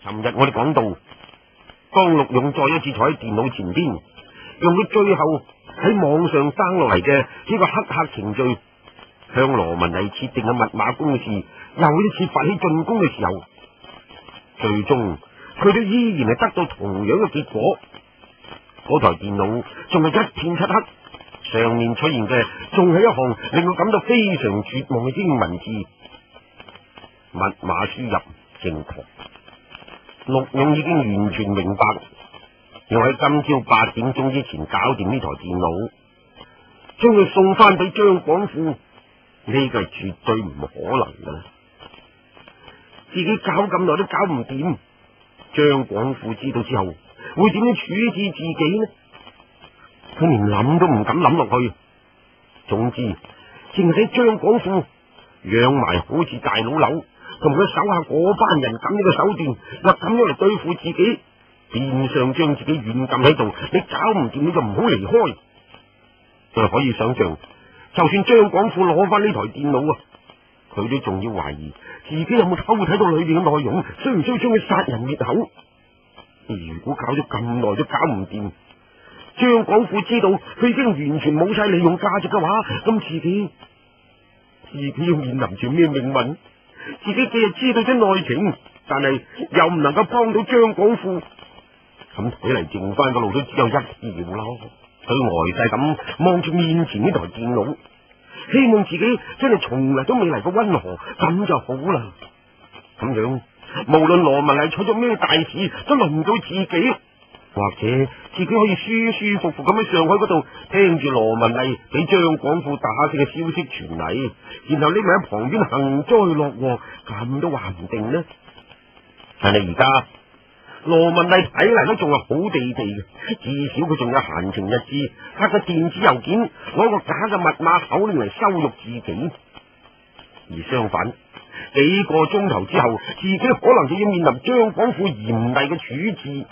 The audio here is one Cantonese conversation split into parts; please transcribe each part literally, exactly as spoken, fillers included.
尋日我哋講到，當陸勇再一次坐喺電腦前邊，用佢最後喺網上登落嚟嘅呢個黑客程序，向羅文麗設定嘅密碼公式又一次發起進攻嘅時候，最終佢都依然係得到同樣嘅結果。嗰台電腦仲係一片漆黑，上面出現嘅仲係一行令我感到非常絕望嘅英文字，密碼輸入正確。陸勇已經完全明白，要喺今朝八點鐘之前搞掂呢台電腦，將佢送翻俾張廣富，呢個係絕對唔可能嘅。自己搞咁耐都搞唔掂，張廣富知道之後會點樣處置自己呢？佢連諗都唔敢諗落去。總之，淨係張廣富養埋好似大佬樓同佢手下嗰班人咁樣嘅手段，又咁樣嚟對付自己，變相將自己軟禁喺度。你搞唔掂，你就唔好離開。佢可以想象，就算張廣富攞翻呢台電腦啊，佢都仲要懷疑自己有冇偷睇到裏邊嘅內容，需唔需要將佢殺人滅口？如果搞咗咁耐都搞唔掂，張廣富知道佢已經完全冇晒利用價值嘅話，咁自己自己要面臨住咩命運？自己既係知道咗內情，但係又唔能夠幫到張廣富，咁睇嚟剩翻個路都只有一條咯。佢呆晒咁望住面前呢台電腦，希望自己真係從嚟都未嚟過溫河，咁就好啦。咁樣無論羅文麗出咗咩大事，都輪唔到自己。或者自己可以舒舒服服咁喺上海嗰度聽住羅文麗俾張廣富打死嘅消息傳嚟，然後匿埋喺旁邊幸災樂禍，咁都話唔定呢。但係而家羅文麗睇嚟都仲係好地地嘅，至少佢仲有閒情逸致，發個電子郵件，攞個假嘅密碼口令嚟羞辱自己。而相反，幾個鐘頭之後，自己可能就要面臨張廣富嚴厲嘅處置。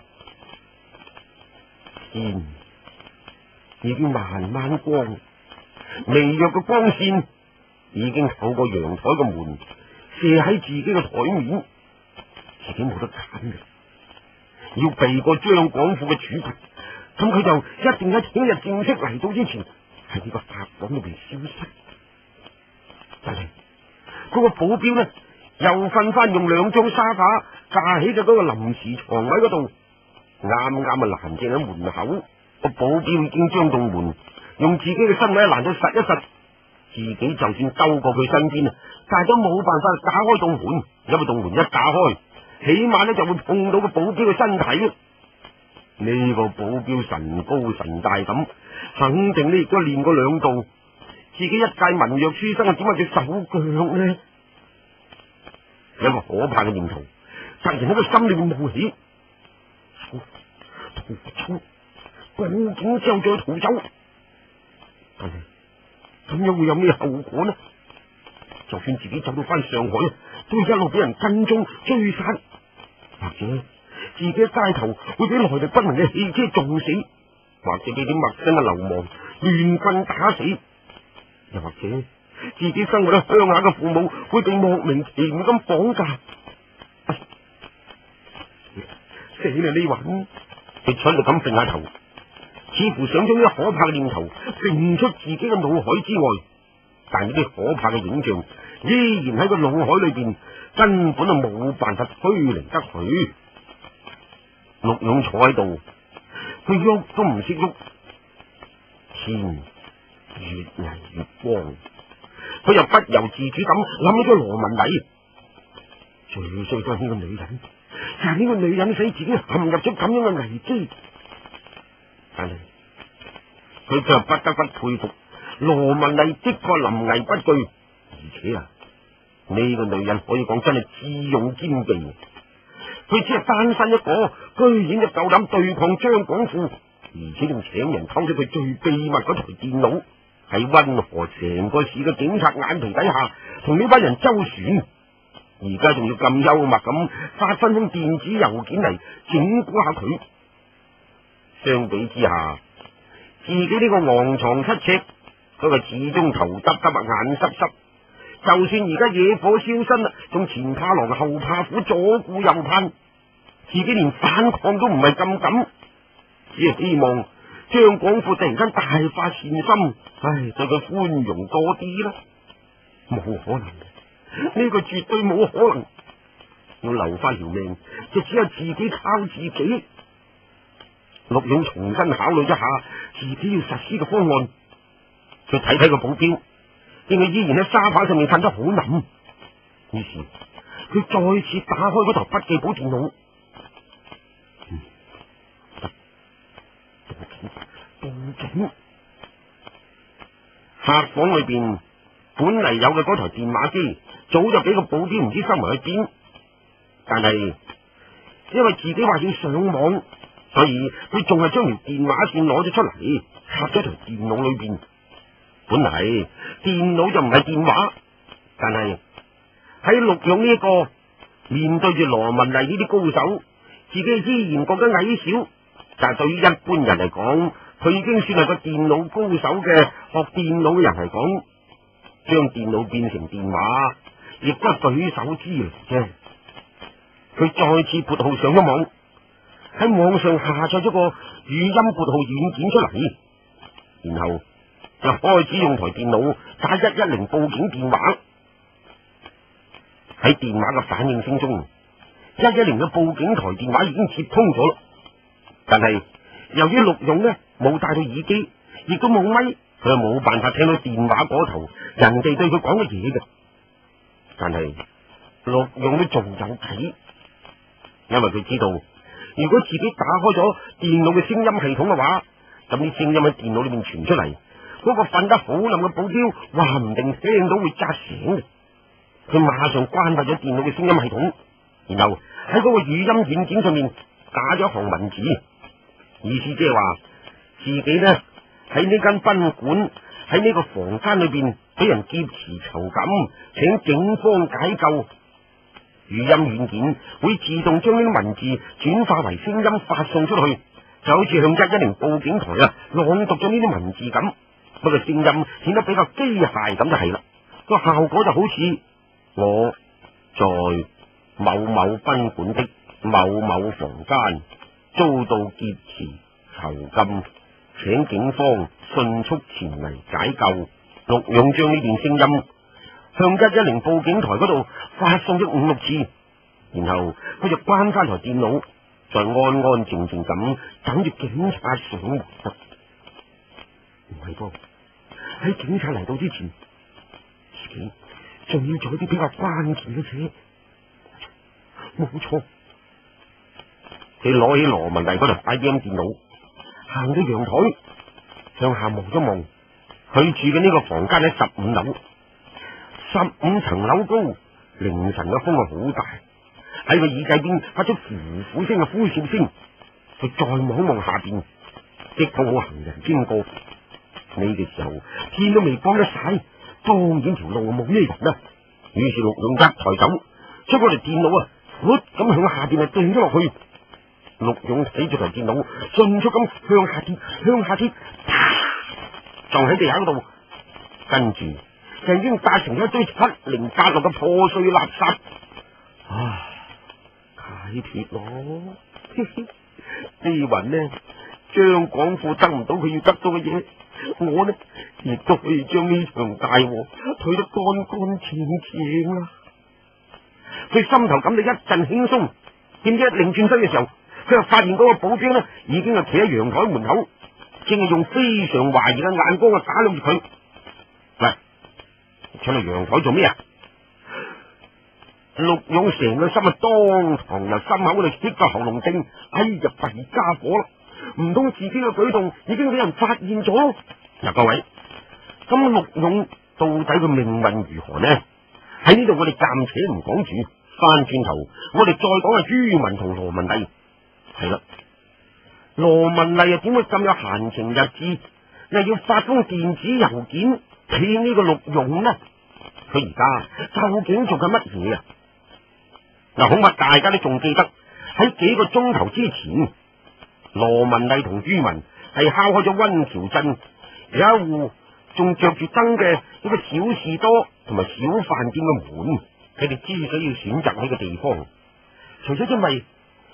天已經慢慢光，微弱嘅光線已經透過陽台嘅門射喺自己嘅台面，自己冇得揀嘅，要避過張廣富嘅處罰，咁佢就一定喺聽日正式嚟到之前喺呢個客房裏邊消失。但係嗰個保鏢呢，又瞓翻用兩張沙發架起嘅嗰個臨時床位嗰度，啱啱啊攔正喺門口。個保鏢已經將棟門用自己嘅身位攔到實一實，自己就算兜過佢身邊啊，但係都冇辦法打開棟門，因為棟門一打開，起碼呢就會碰到個保鏢嘅身體。呢個保鏢神高神大咁，肯定呢亦都練過兩度。自己一介文弱書生啊，點解隻手腳呢？有一個可怕嘅念頭突然喺個心裏面冒起，逃走，趕緊之後再逃走。但係咁樣會有咩後果呢？就算自己走到翻上海，都會一路俾人跟蹤追殺，或者自己喺街頭會俾來歷不明嘅汽車撞死，或者俾啲陌生嘅流氓亂棍打死，又或者自己生活喺鄉下嘅父母會被莫名其妙咁綁架。哎、死啦呢環！佢蠢到咁揈下頭，似乎想將呢可怕嘅念頭揈出自己嘅腦海之外，但呢啲可怕嘅影像依然喺個腦海裏邊，根本就冇辦法推離得佢。陸勇坐喺度，佢喐都唔識喐，天越嚟越光，佢又不由自主咁諗起咗羅文麗。最衰都係呢個女人，就係呢個女人使自己陷入咗咁樣嘅危機。但係佢卻不得不佩服羅文麗的確臨危不懼，而且啊，呢個女人可以講真係智勇兼備。佢只係單身一個，居然就夠膽對抗張廣富，而且仲請人偷咗佢最秘密嗰台電腦，喺溫河成個市嘅警察眼皮底下同呢班人周旋。而家仲要咁幽默咁發翻封電子郵件嚟整蠱下佢。相比之下，自己呢個昂藏七尺，嗰個始終頭耷耷啊眼濕濕，就算而家野火燒身啦，仲前怕狼後怕虎，左顧右盼， 自己連反抗都唔係咁敢，只係希望張廣富突然間大發善心，唉，對佢寬容多啲啦。冇可能嘅，呢個絕對冇可能。要留翻條命，就只有自己靠自己。陸勇重新考慮一下自己要實施嘅方案，佢睇睇個保鏢，見佢依然喺沙發上面瞓得好冧，於是佢再次打開嗰台筆記簿電腦。嗯，報警，報警！客房裏邊本嚟有嘅嗰台電話機，早就俾個保鏢唔知收埋去邊。但係因為自己話要上網，所以佢仲係將條電話線攞咗出嚟，插咗台電腦裏邊。本嚟電腦就唔係電話，但係喺陸勇呢一個面對住羅文麗呢啲高手，自己依然覺得矮小。但係對於一般人嚟講，佢已經算係個電腦高手嘅。學電腦嘅人嚟講，將電腦變成電話，亦都係舉手之勞啫。佢再次撥號上咗網，喺網上下載咗個語音撥號軟件出嚟，然後就開始用台電腦打一一零報警電話。喺電話嘅反應聲中，一一零嘅報警台電話已經接通咗啦。但係由於陸勇呢冇帶到耳機，亦都冇咪，佢又冇辦法聽到電話嗰頭人哋對佢講嘅嘢嘅。但係陸勇都仲有計。因為佢知道，如果自己打開咗電腦嘅聲音系統嘅話，咁啲聲音喺電腦裏面傳出嚟，嗰個瞓得好冧嘅保鏢話唔定聽到會扎醒嘅。佢馬上關閉咗電腦嘅聲音系統，然後喺嗰個語音軟件上面打咗一行文字，意思即係話自己呢喺呢間賓館喺呢個房間裏邊俾人劫持囚禁，請警方解救。語音軟件會自動將呢啲文字轉化為聲音發送出去，就好似向一一零報警台啊朗讀咗呢啲文字咁。不過聲音顯得比較機械咁就係啦，個效果就好似我在某某賓館的某某房間遭到劫持囚禁，請警方迅速前嚟解救。陸勇將呢段聲音向一一零報警台嗰度發送咗五六次，然後佢就關翻台電腦，再安安靜靜咁等住警察上門。唔係噃，喺警察嚟到之前，自己仲要做啲比較關鍵嘅嘢。冇錯，佢攞起羅文麗嗰台 I B M 電腦，行到陽台向下望一望，佢住嘅呢個房間喺十五樓。十五層樓高，凌晨嘅風係好大，喺個耳仔邊發出呼呼聲嘅呼嘯聲。佢再望望下邊，即刻好行人經過。呢個時候天都未光得晒，當然條路冇咩人啦。於是陸勇一抬手，將嗰台電腦啊，噗咁向下邊啊掟咗落去。陸勇睇住台電腦，迅速咁向下跌，向下跌，啪撞喺地下嗰度，跟住就已經搭成咗一堆七零八落嘅破碎垃圾。啊，解脫咯！呢云呢，張廣富得唔到佢要得到嘅嘢，我呢亦都可以將呢場大禍退得乾乾淨淨啦。佢心頭感到一陣輕鬆，點知一擰轉身嘅時候，佢又發現嗰個保鏢呢已經係企喺陽台門口，正係用非常懷疑嘅眼光啊打量住佢。喂，出嚟陽台做咩啊？陸勇成個心啊當堂由心口嗰度激個喉嚨症，哎呀弊家伙啦！唔通自己嘅舉動已經俾人發現咗？嗱，各位，咁陸勇到底佢命運如何呢？喺呢度我哋暫且唔講住，翻轉頭我哋再講下于文同羅文麗。係啦，羅文麗啊點會咁有閒情逸致，又要發封電子郵件騙呢個陸勇呢？佢而家究竟做緊乜嘢啊？嗱，恐怕大家都仲記得喺幾個鐘頭之前，羅文麗同于文係敲開咗溫橋鎮有一戶仲着住燈嘅一個小士多同埋小飯店嘅門。佢哋之所以要選擇呢個地方，除咗因為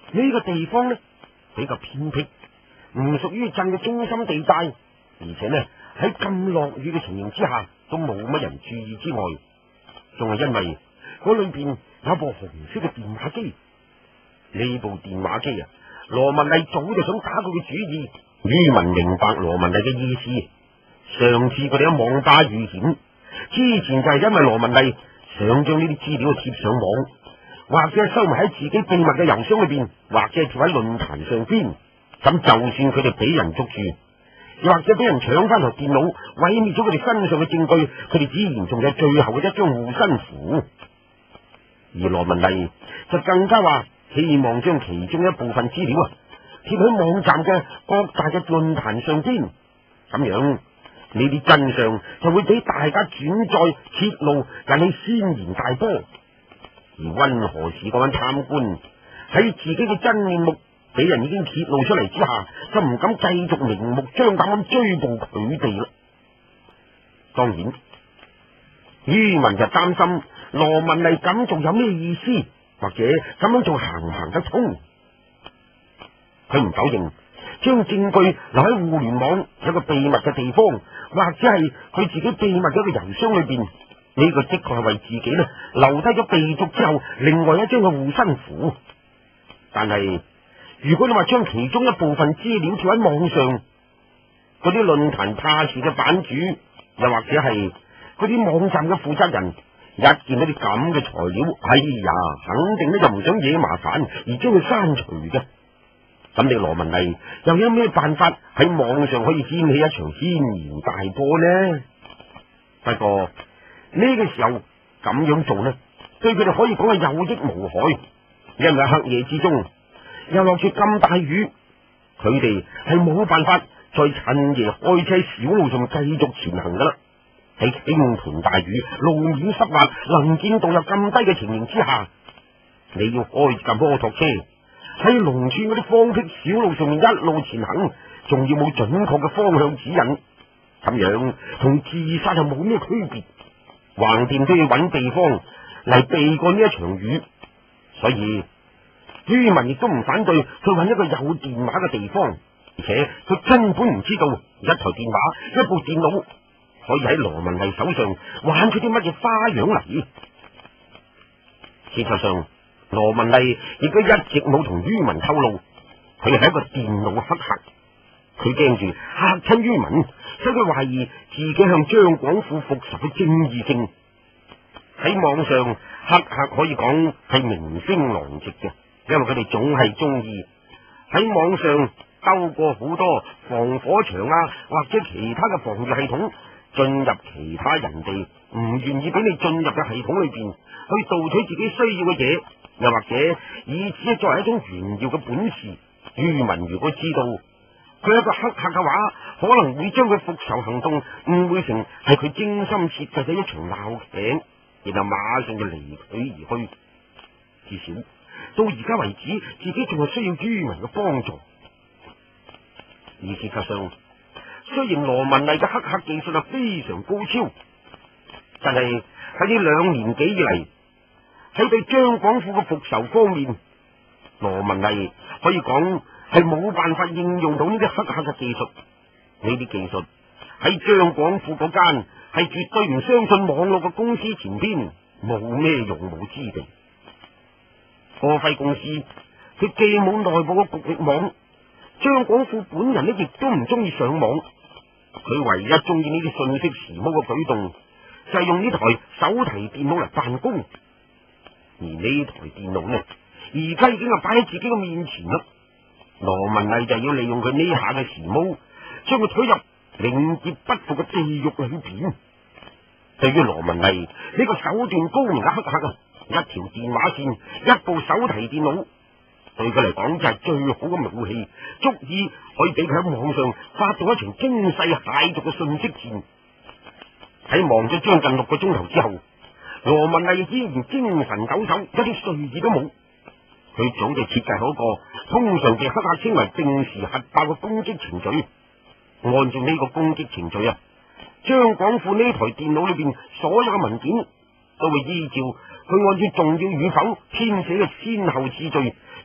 呢個地方呢比較偏僻，唔屬於鎮嘅中心地帶，而且呢喺咁落雨嘅情形之下都冇乜人注意之外，仲係因為嗰裏邊有部紅色嘅電話機。呢部電話機啊，羅文麗早就想打佢嘅主意。于文明白羅文麗嘅意思，上次佢哋喺網吧遇險，之前就係因為羅文麗想將呢啲資料貼上網，或者收埋喺自己秘密嘅郵箱裏邊，或者貼喺論壇上邊。咁就算佢哋俾人捉住，又或者俾人搶翻台電腦，毀滅咗佢哋身上嘅證據，佢哋自然仲有最後嘅一張護身符。而羅文麗就更加話希望將其中一部分資料啊貼喺網站嘅各大嘅論壇上邊，咁樣呢啲真相就會俾大家轉載揭露，引起軒然大波。而溫和氏嗰班貪官喺自己嘅真面目俾人已經揭露出嚟之下，就唔敢繼續明目張膽咁追捕佢哋啦。當然，于文就擔心羅文麗咁仲有咩意思，或者咁樣仲行唔行得通。佢唔否認將證據留喺互聯網有個秘密嘅地方，或者係佢自己秘密嘅一個郵箱裏邊，呢個的確係為自己呢留低咗被捉之後另外一張嘅護身符。但係如果你話將其中一部分資料貼喺網上，嗰啲論壇怕事嘅版主，又或者係嗰啲網站嘅負責人，一見到啲咁嘅材料，哎呀，肯定呢就唔想惹麻煩而將佢刪除嘅。咁你羅文麗又有咩辦法喺網上可以掀起一場軒然大波呢？不過呢個時候咁樣做呢，對佢哋可以講係有益無害，因為喺黑夜之中又落住咁大雨，佢哋係冇辦法再趁夜開車喺小路上繼續前行噶啦。喺傾盆大雨、路面濕滑、能見度又咁低嘅情形之下，你要開架摩托車喺農村嗰啲荒僻小路上面一路前行，仲要冇準確嘅方向指引，咁樣同自殺就冇咩區別，橫掂都要揾地方嚟避過呢一場雨。所以于文亦都唔反對去揾一個有電話嘅地方，而且佢根本唔知道一台電話、一部電腦可以喺羅文麗手上玩出啲乜嘢花樣嚟。事實上，羅文麗亦都一直冇同于文透露，佢係一個電腦黑客。佢驚住嚇親于文，所以佢懷疑自己向張廣富復仇嘅正義性。喺網上，黑客可以講係明星狼藉嘅，因為佢哋總係中意喺網上兜過好多防火牆啊，或者其他嘅防禦系統，進入其他人哋唔願意俾你進入嘅系統裏邊，去盜取自己需要嘅嘢。又或者以此作為一種炫耀嘅本事。于文如果知道佢係一個黑客嘅話，可能會將佢復仇行動誤會成係佢精心設計嘅一場鬧劇，然後馬上就離佢而去。至少到而家為止，自己仲係需要于文嘅幫助。而事實上，雖然羅文麗嘅黑客技術係非常高超，但係喺呢兩年幾以嚟，喺對張廣富嘅復仇方面，羅文麗可以講係冇辦法應用到呢啲黑客嘅技術。呢啲技術喺張廣富嗰間係絕對唔相信網絡嘅公司前邊冇咩用武之地。科輝公司佢既冇內部嘅局域網，張廣富本人呢亦都唔中意上網。佢唯一中意呢啲信息時髦嘅舉動，就係用呢台手提電腦嚟辦公。而呢台電腦呢，而家已經係擺喺自己嘅面前啦。羅文麗就要利用佢呢下嘅時髦，將佢推入永劫不復嘅地獄裏邊。對於羅文麗呢個手段高明嘅黑客啊，一條電話線、一部手提電腦，對佢嚟講就係最好嘅武器，足以可以俾佢喺網上發動一場驚世駭俗嘅信息戰。喺忙咗將近六個鐘頭之後，羅文麗依然精神抖擻，一啲睡意都冇。佢早就設計好一個通常被黑客稱為定時核爆嘅攻擊程序。按照呢個攻擊程序啊，張廣富呢台電腦裏邊所有嘅文件都會依照佢按照重要與否編寫嘅先後次序，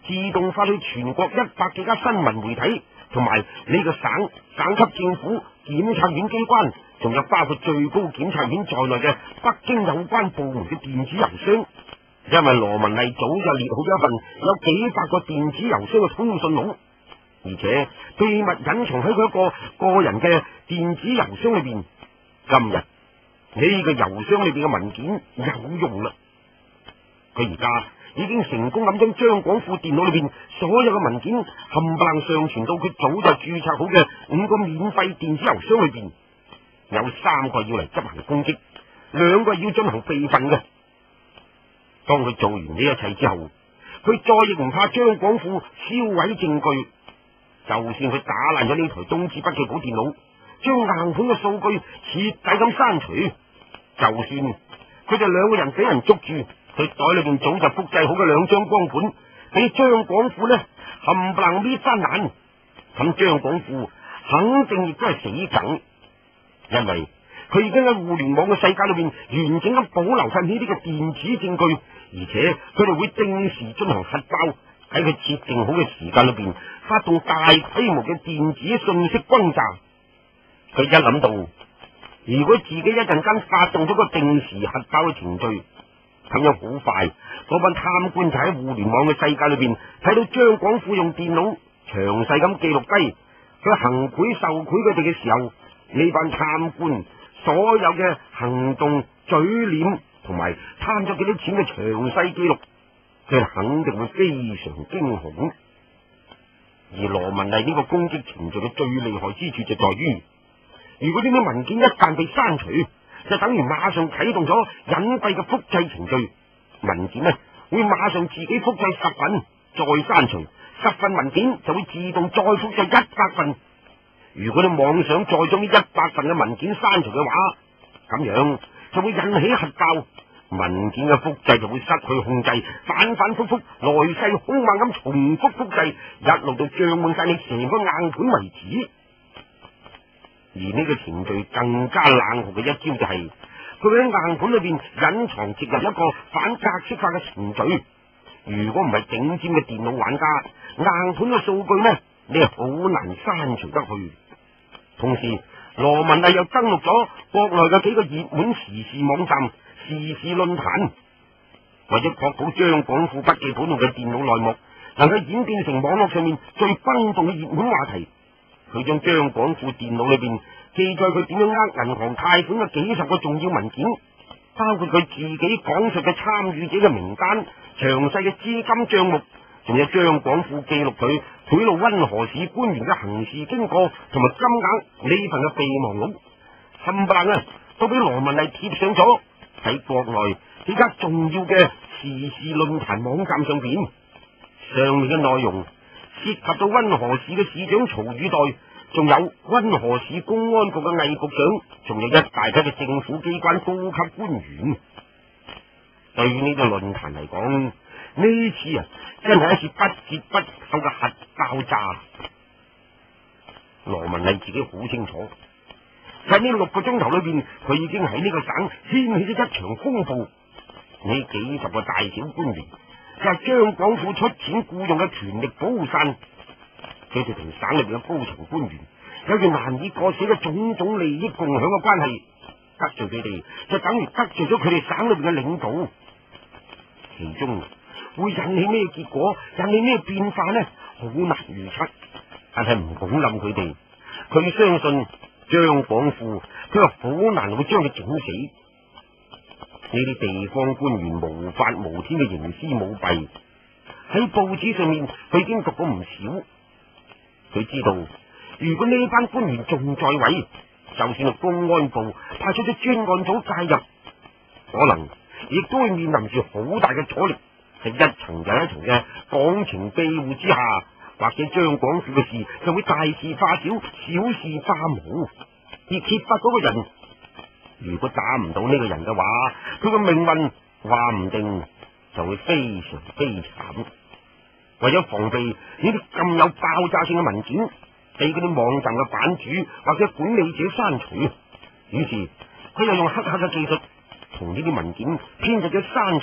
自動發去全國一百幾家新聞媒體，同埋呢個省省級政府檢察院機關，仲有包括最高檢察院在內嘅北京有關部門嘅電子郵箱。因為羅文麗早就列好咗一份有幾百個電子郵箱嘅通訊錄，而且秘密隱藏喺佢一個個人嘅電子郵箱裏邊。今日呢個郵箱裏邊嘅文件有用啦，佢而家已經成功咁將張廣富電腦裏邊所有嘅文件冚唪唥上傳到佢早就註冊好嘅五個免費電子郵箱裏邊。有三個要嚟執行攻擊，兩個要進行備份嘅。當佢做完呢一切之後，佢再亦唔怕張廣富銷毀證據，就算佢打爛咗呢台東芝筆記簿電腦，將硬盤嘅數據徹底咁刪除，就算佢哋兩個人俾人捉住，佢袋裏邊早就複製好嘅兩張光盤俾張廣富呢冚唪唥搣翻爛，咁張廣富肯定亦都係死梗，因為佢已經喺互聯網嘅世界裏邊完整咁保留晒呢啲嘅電子證據，而且佢哋會定時進行核爆，喺佢設定好嘅時間裏邊發動大規模嘅電子信息轟炸。佢一諗到，如果自己一陣間發動咗個定時核爆嘅程序，咁樣好快，嗰班貪官就喺互聯網嘅世界裏邊睇到張廣富用電腦詳細咁記錄低佢行賄受賄佢哋嘅時候，呢班貪官所有嘅行動、嘴臉同埋貪咗幾多錢嘅詳細記錄，佢肯定會非常驚恐。而羅文麗呢個攻擊程序嘅最厲害之處就在於，如果呢啲文件一旦被刪除，就等於馬上啟動咗隱蔽嘅複製程序，文件呢會馬上自己複製十份，再刪除十份文件就會自動再複製一百份。如果你妄想再將呢一百份嘅文件刪除嘅話，咁樣就會引起核爆，文件嘅複製就會失去控制，反反复复、來勢兇猛咁重複複製，一路到脹滿晒你成個硬盤為止。而呢個程序更加冷酷嘅一招就係、是，佢喺硬盤裏邊隱藏植入一個反格式化嘅程序。如果唔係頂尖嘅電腦玩家，硬盤嘅數據呢，你係好難刪除得去。同時，羅文麗又登錄咗國內嘅幾個熱門時事網站、時事論壇，為咗確保張廣富筆記本度嘅電腦內幕能夠演變成網絡上面最轟動嘅熱門話題，佢將張廣富電腦裏邊記載佢點樣呃銀行貸款嘅幾十個重要文件，包括佢自己講述嘅參與者嘅名單、詳細嘅資金賬目，仲有張廣富記錄佢賄賂溫河市官員嘅行事經過同埋金額呢份嘅備忘錄，冚唪唥啊都俾羅文麗貼上咗喺國內幾家重要嘅時事論壇網站上邊。上面嘅內容涉及到溫河市嘅市長曹宇代，仲有溫河市公安局嘅魏局長，仲有一大批嘅政府機關高級官員。對於呢個論壇嚟講，呢次啊真係一次不折不扣嘅核爆炸。羅文麗自己好清楚，喺呢六個鐘頭裏邊，佢已經喺呢個省掀起咗一場風暴。呢幾十個大小官員就係張廣富出錢僱用嘅權力保護傘，佢哋同省裏邊嘅高層官員有住難以割捨嘅種種利益共享嘅關係，得罪佢哋就等於得罪咗佢哋省裏邊嘅領導。其中會引起咩結果，引起咩變化呢？好難預測，但係唔好冧佢哋。佢相信張廣富，佢話好難會將佢整死。呢啲地方官員無法無天嘅營私舞弊，喺報紙上面佢已經讀過唔少。佢知道，如果呢班官員仲在位，就算係公安部派出咗專案組介入，可能亦都會面臨住好大嘅阻力。喺一層又一層嘅港情庇護之下，或者張廣富嘅事就會大事化小，小事化無。而揭發嗰個人，如果打唔到呢個人嘅話，佢個命運話唔定就會非常悲慘。為咗防備呢啲咁有爆炸性嘅文件俾嗰啲網站嘅版主或者管理者刪除，於是佢又用黑客嘅技術同呢啲文件編製咗刪除、剪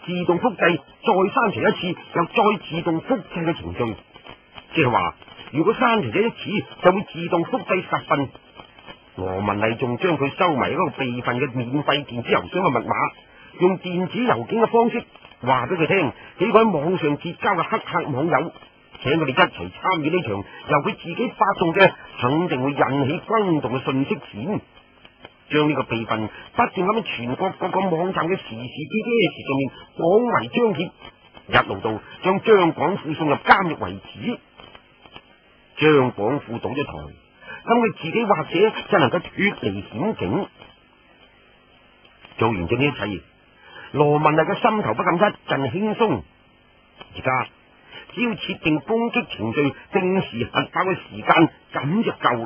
自動複製，再刪除一次，又再自動複製嘅程序。即係話，如果刪除咗一次，就會自動複製十份。羅文麗仲將佢收埋一個備份嘅免費電子郵箱嘅密碼，用電子郵件嘅方式話俾佢聽，幾個喺網上結交嘅黑客網友，請佢哋一齊參與呢場由佢自己發動嘅肯定會引起轟動嘅信息戰。將呢個備份不斷咁喺全國各個網站嘅時事 P D S 上面廣為張貼，一路到將張廣富送入監獄為止。張廣富倒咗台，咁佢自己或者就能夠脫離險境。做完咗呢一切，羅文麗嘅心頭不禁一陣輕鬆。而家只要設定攻擊程序，定時核爆嘅時間，咁就夠。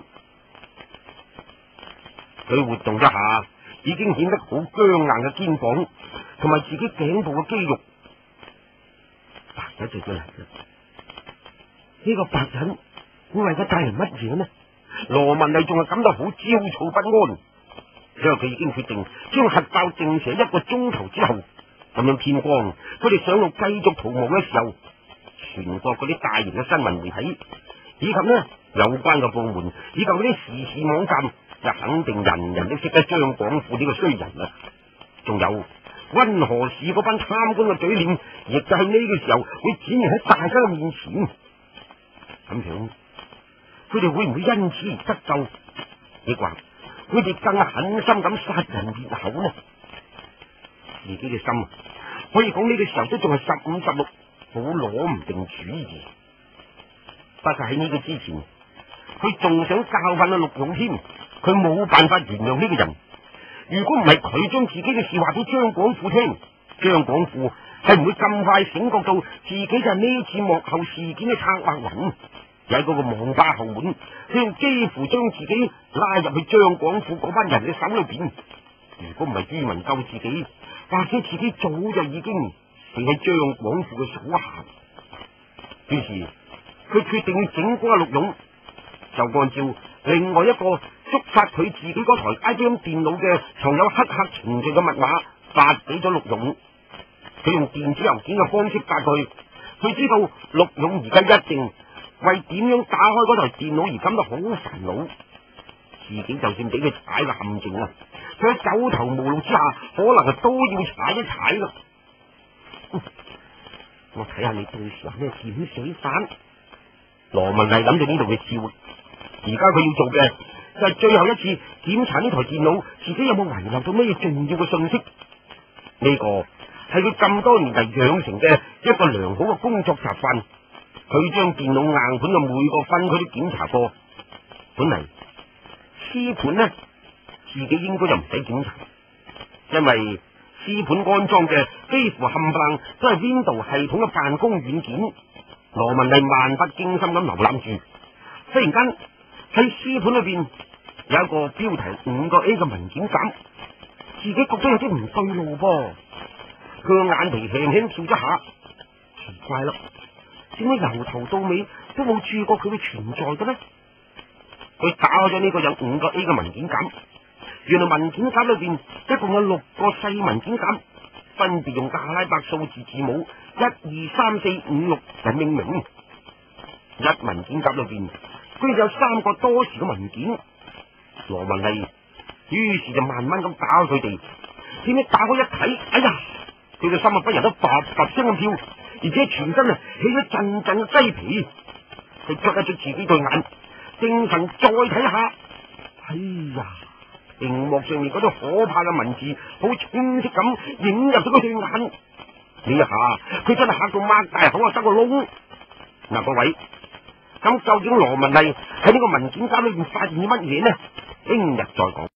佢活動一下，已經顯得好僵硬嘅肩膀，同埋自己頸部嘅肌肉。白日就嚟啦，呢個白人會為佢帶嚟乜嘢呢？羅文麗仲係感到好焦躁不安，因為佢已經決定將核爆定寫一個鐘頭之後，咁樣天光，佢哋上路繼續逃亡嘅時候，全國嗰啲大型嘅新聞媒體，以及呢有關嘅部門，以及嗰啲時事網站，就肯定人人都識得張廣富呢個衰人啦。仲有溫和市嗰班貪官嘅嘴臉，亦就係呢個時候會展現喺大家嘅面前。咁樣，佢哋會唔會因此而得救？抑或佢哋更狠心咁殺人滅口呢？自己嘅心可以講呢個時候都仲係十五十六，好攞唔定主意。不過喺呢個之前，佢仲想教訓阿陸勇添。佢冇辦法原諒呢個人。如果唔係佢將自己嘅事話俾張廣富聽，張廣富係唔會咁快醒覺到自己就係呢次幕後事件嘅策劃人。喺嗰個網吧後門，佢幾乎將自己拉入去張廣富嗰班人嘅手裏邊。如果唔係於民救自己，或者自己早就已經死喺張廣富嘅手下。於是佢決定要整蠱阿陸勇，就按照另外一個觸發佢自己嗰台 I B M 電腦嘅藏有黑客程序嘅密碼發俾咗陸勇。佢用電子郵件嘅方式發佢，佢知道陸勇而家一定為點樣打開嗰台電腦而感到好煩惱。自己就算俾佢踩個陷阱啊，佢喺走投無路之下，可能係都要踩一踩啦。我睇下你到時有咩點死法。羅文麗諗到呢度嘅笑，而家佢要做嘅就係最後一次檢查呢台電腦，自己有冇遺留到咩重要嘅信息。呢個係佢咁多年嚟養成嘅一個良好嘅工作習慣。佢將電腦硬盤嘅每個分區都檢查過。本嚟 C 盤呢，自己應該就唔使檢查，因為 C 盤安裝嘅幾乎冚唪唥都係 Windows 系統嘅辦公軟件。羅文麗漫不經心咁瀏覽住，忽然間喺 C 盤裏邊有一個標題五個 A 嘅文件夾，自己覺得有啲唔對路噃。佢個眼皮輕輕跳咗下，奇怪啦，點解由頭到尾都冇注意過佢嘅存在嘅呢？佢打開咗呢個有五個 A 嘅文件夾，原來文件夾裏邊一共有六個細文件夾，分別用阿拉伯數字字母一二三四五六嚟命名。一文件夾裏邊居然有三個多時嘅文件。羅文麗於是就慢慢咁打開佢哋，點知打開一睇，哎呀！佢嘅心啊不由得噠噠聲咁跳，而且全身啊起咗陣陣嘅雞皮。佢捽一捽自己對眼，精神再睇下，哎呀！熒幕上面嗰啲可怕嘅文字好清晰咁映入咗佢對眼。呢一下佢真係嚇到擘大口啊，得個窿。嗱，各位，咁究竟羅文麗喺呢個文件夾裏邊發現咗乜嘢呢？聽日再講。